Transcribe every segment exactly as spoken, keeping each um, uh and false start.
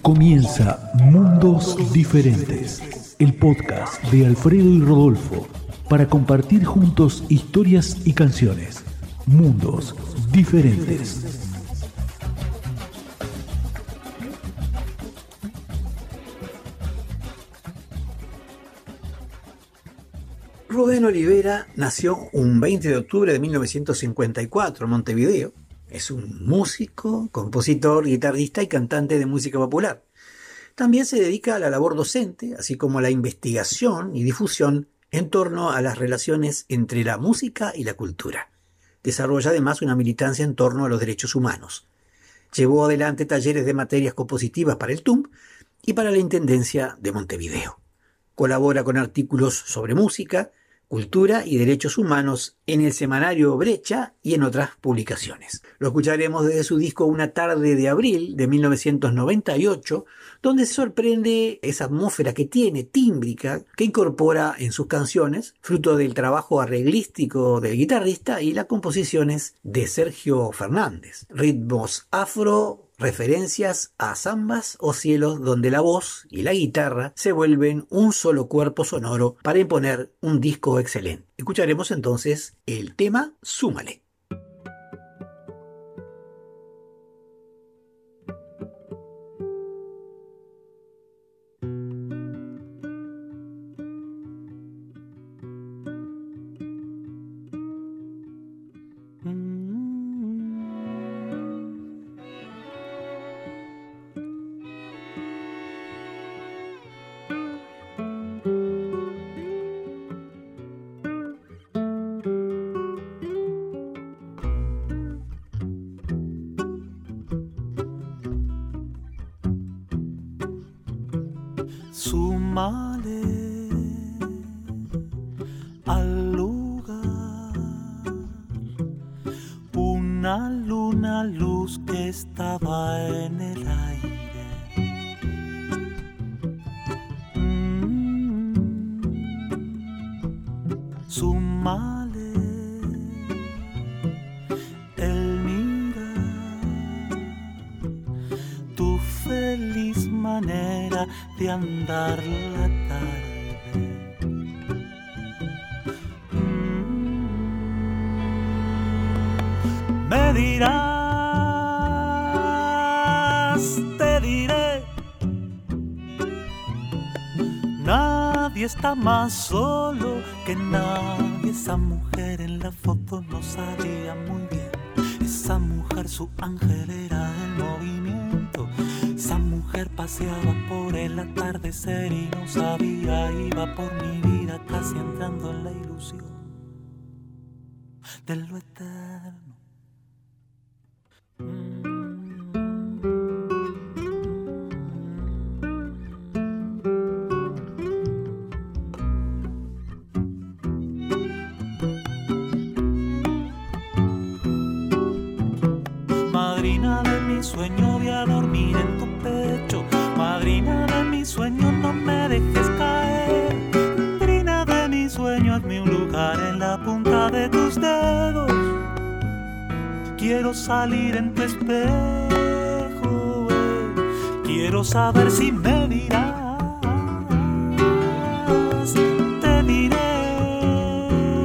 Comienza Mundos Diferentes, el podcast de Alfredo y Rodolfo, para compartir juntos historias y canciones. Mundos Diferentes. Rubén Olivera nació un veinte de octubre de mil novecientos cincuenta y cuatro en Montevideo. Es un músico, compositor, guitarrista y cantante de música popular. También se dedica a la labor docente, así como a la investigación y difusión en torno a las relaciones entre la música y la cultura. Desarrolla además una militancia en torno a los derechos humanos. Llevó adelante talleres de materias compositivas para el T U M y para la Intendencia de Montevideo. Colabora con artículos sobre música, cultura y derechos humanos en el semanario Brecha y en otras publicaciones. Lo escucharemos desde su disco Una tarde de abril de mil novecientos noventa y ocho, donde se sorprende esa atmósfera que tiene, tímbrica, que incorpora en sus canciones, fruto del trabajo arreglístico del guitarrista y las composiciones de Sergio Fernández. Ritmos afro, referencias a zambas o cielos donde la voz y la guitarra se vuelven un solo cuerpo sonoro para imponer un disco excelente. Escucharemos entonces el tema Súmale. Súmale al lugar una luna luz que estaba en el aire. Mm. Súmale el mirar tu feliz manera de andar la tarde. Mm. Me dirás, te diré, nadie está más solo que nadie. Esa mujer en la foto no sabía muy bien. Esa mujer, su ángel era el movimiento. Esa mujer paseaba por el atardecer y no sabía, iba por mi vida casi entrando en la ilusión de lo eterno. Mm. Madrina de mi sueño, voy a dormir en tu pecho. Madrina de mi sueño, no me dejes caer. Madrina de mi sueño, hazme un lugar en la punta de tus dedos. Quiero salir en tu espejo, eh. Quiero saber si me dirás. Te diré,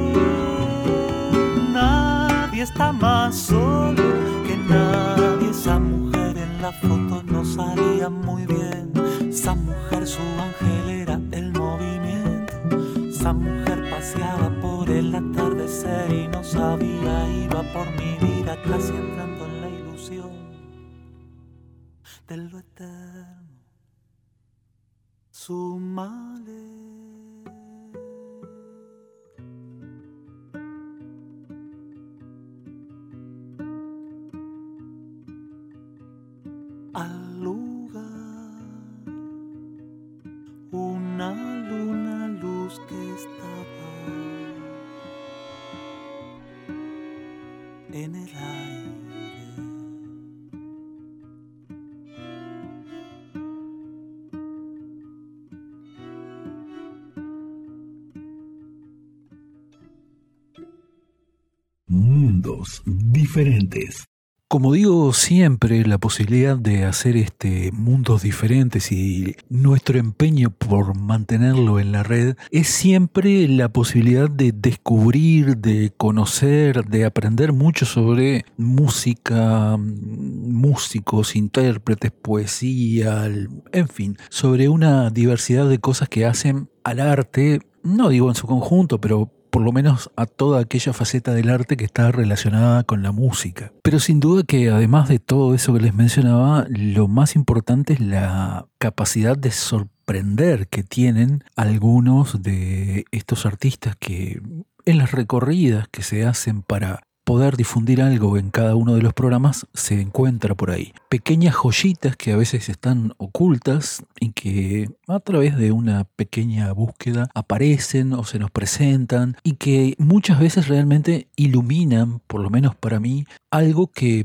nadie está más solo que nadie. Esa mujer en la foto no salía muy bien. Esa mujer, su ángel era el movimiento. Esa mujer paseaba por el atardecer y no sabía, iba por mi vida casi entrando en la ilusión de lo eterno. Súmale al lugar una luna luz que estaba en el aire. Mundos Diferentes. Como digo siempre, la posibilidad de hacer este mundos diferentes y nuestro empeño por mantenerlo en la red es siempre la posibilidad de descubrir, de conocer, de aprender mucho sobre música, músicos, intérpretes, poesía, en fin, sobre una diversidad de cosas que hacen al arte, no digo en su conjunto, pero por lo menos a toda aquella faceta del arte que está relacionada con la música. Pero sin duda que además de todo eso que les mencionaba, lo más importante es la capacidad de sorprender que tienen algunos de estos artistas que en las recorridas que se hacen para poder difundir algo en cada uno de los programas se encuentra por ahí. Pequeñas joyitas que a veces están ocultas y que a través de una pequeña búsqueda aparecen o se nos presentan y que muchas veces realmente iluminan, por lo menos para mí, algo que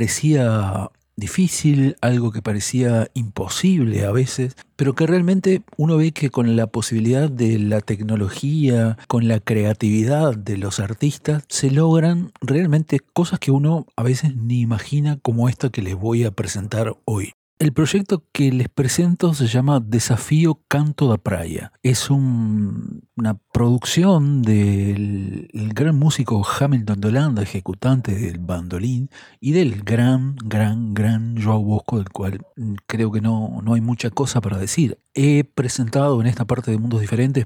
parecía difícil, algo que parecía imposible a veces, pero que realmente uno ve que con la posibilidad de la tecnología, con la creatividad de los artistas, se logran realmente cosas que uno a veces ni imagina, como esta que les voy a presentar hoy. El proyecto que les presento se llama Desafío Canto da Praia. Es un, una producción del el gran músico Hamilton de Holanda, ejecutante del bandolín, y del gran, gran, gran João Bosco, del cual creo que no, no hay mucha cosa para decir. He presentado en esta parte de Mundos Diferentes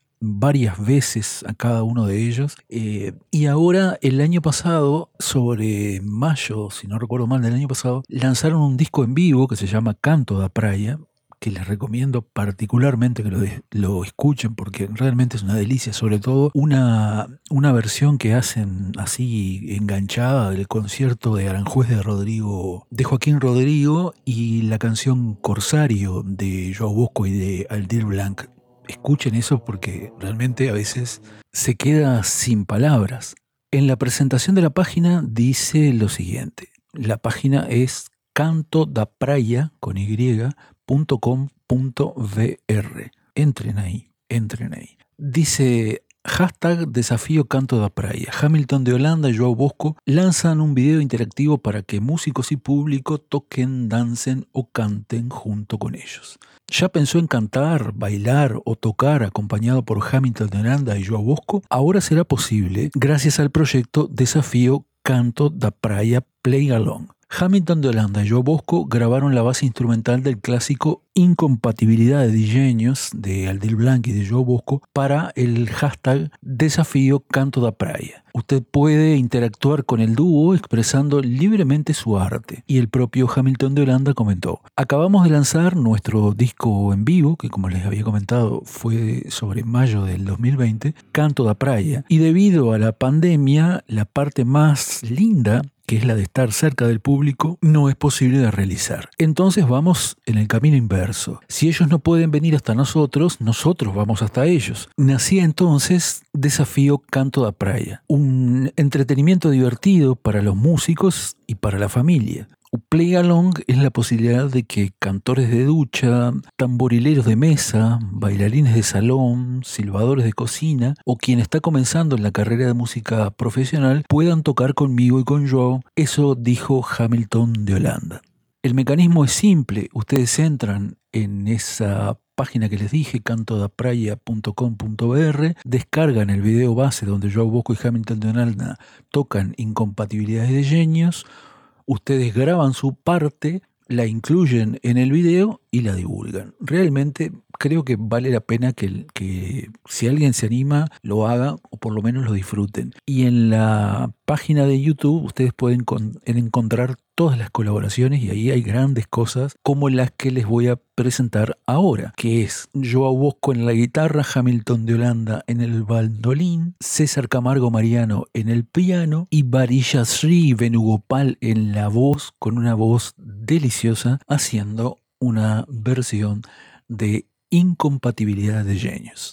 varias veces a cada uno de ellos, eh, y ahora el año pasado, sobre mayo, si no recuerdo mal, del año pasado, lanzaron un disco en vivo que se llama Canto da Praia, que les recomiendo particularmente que lo, de, lo escuchen porque realmente es una delicia, sobre todo una, una versión que hacen así enganchada del concierto de Aranjuez de Rodrigo, de Joaquín Rodrigo, y la canción Corsario de João Bosco y de Aldir Blanc. Escuchen eso porque realmente a veces se queda sin palabras. En la presentación de la página dice lo siguiente. La página es canto da praia con y punto com punto b r. Entren ahí, entren ahí. Dice hashtag Desafío Canto da Praia. Hamilton de Holanda y João Bosco lanzan un video interactivo para que músicos y público toquen, dancen o canten junto con ellos. ¿Ya pensó en cantar, bailar o tocar acompañado por Hamilton de Holanda y João Bosco? Ahora será posible gracias al proyecto Desafío Canto da Praia Play Along. Hamilton de Holanda y João Bosco grabaron la base instrumental del clásico Incompatibilidad de Diseños de Aldir Blanc y de João Bosco para el hashtag Desafío Canto da Praia. Usted puede interactuar con el dúo expresando libremente su arte. Y el propio Hamilton de Holanda comentó: acabamos de lanzar nuestro disco en vivo, que como les había comentado fue sobre mayo del dos mil veinte, Canto da Praia, y debido a la pandemia, la parte más linda, que es la de estar cerca del público, no es posible de realizar. Entonces vamos en el camino inverso. Si ellos no pueden venir hasta nosotros, nosotros vamos hasta ellos. Nacía entonces Desafío Canto da Praia, un entretenimiento divertido para los músicos y para la familia. Play Along es la posibilidad de que cantores de ducha, tamborileros de mesa, bailarines de salón, silbadores de cocina o quien está comenzando en la carrera de música profesional puedan tocar conmigo y con João. Eso dijo Hamilton de Holanda. El mecanismo es simple. Ustedes entran en esa página que les dije, canto da praia punto com punto b r, descargan el video base donde João Bosco y Hamilton de Holanda tocan Incompatibilidades de Genios. Ustedes graban su parte, la incluyen en el video y la divulgan. Realmente creo que vale la pena que, que si alguien se anima, lo haga o por lo menos lo disfruten. Y en la página de YouTube ustedes pueden con, encontrar todas las colaboraciones y ahí hay grandes cosas como las que les voy a presentar ahora, que es João Bosco en la guitarra, Hamilton de Holanda en el bandolín, César Camargo Mariano en el piano y Varilla Sri Venugopal en la voz, con una voz deliciosa, haciendo una versión de Incompatibilidad de Genios.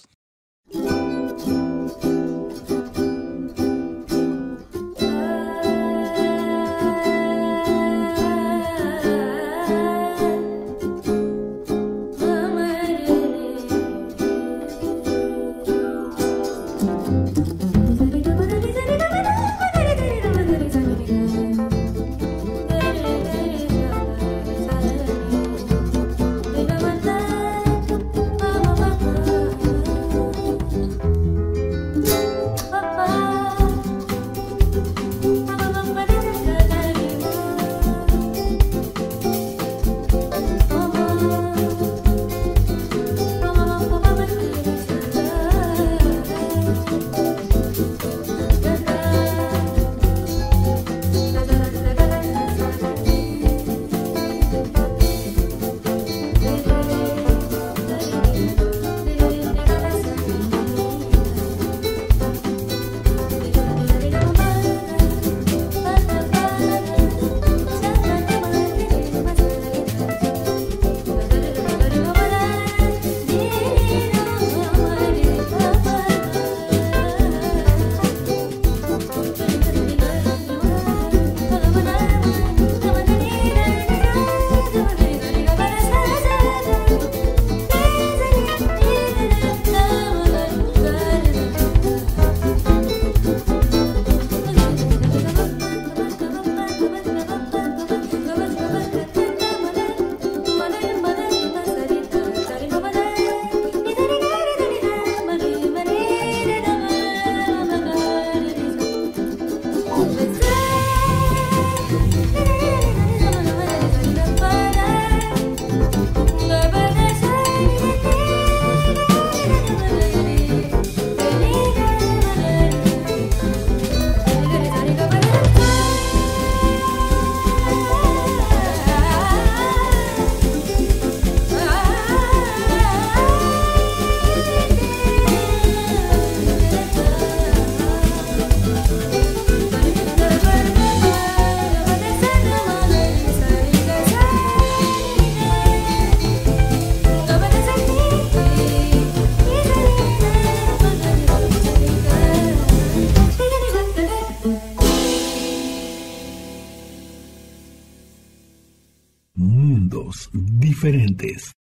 Mundos diferentes.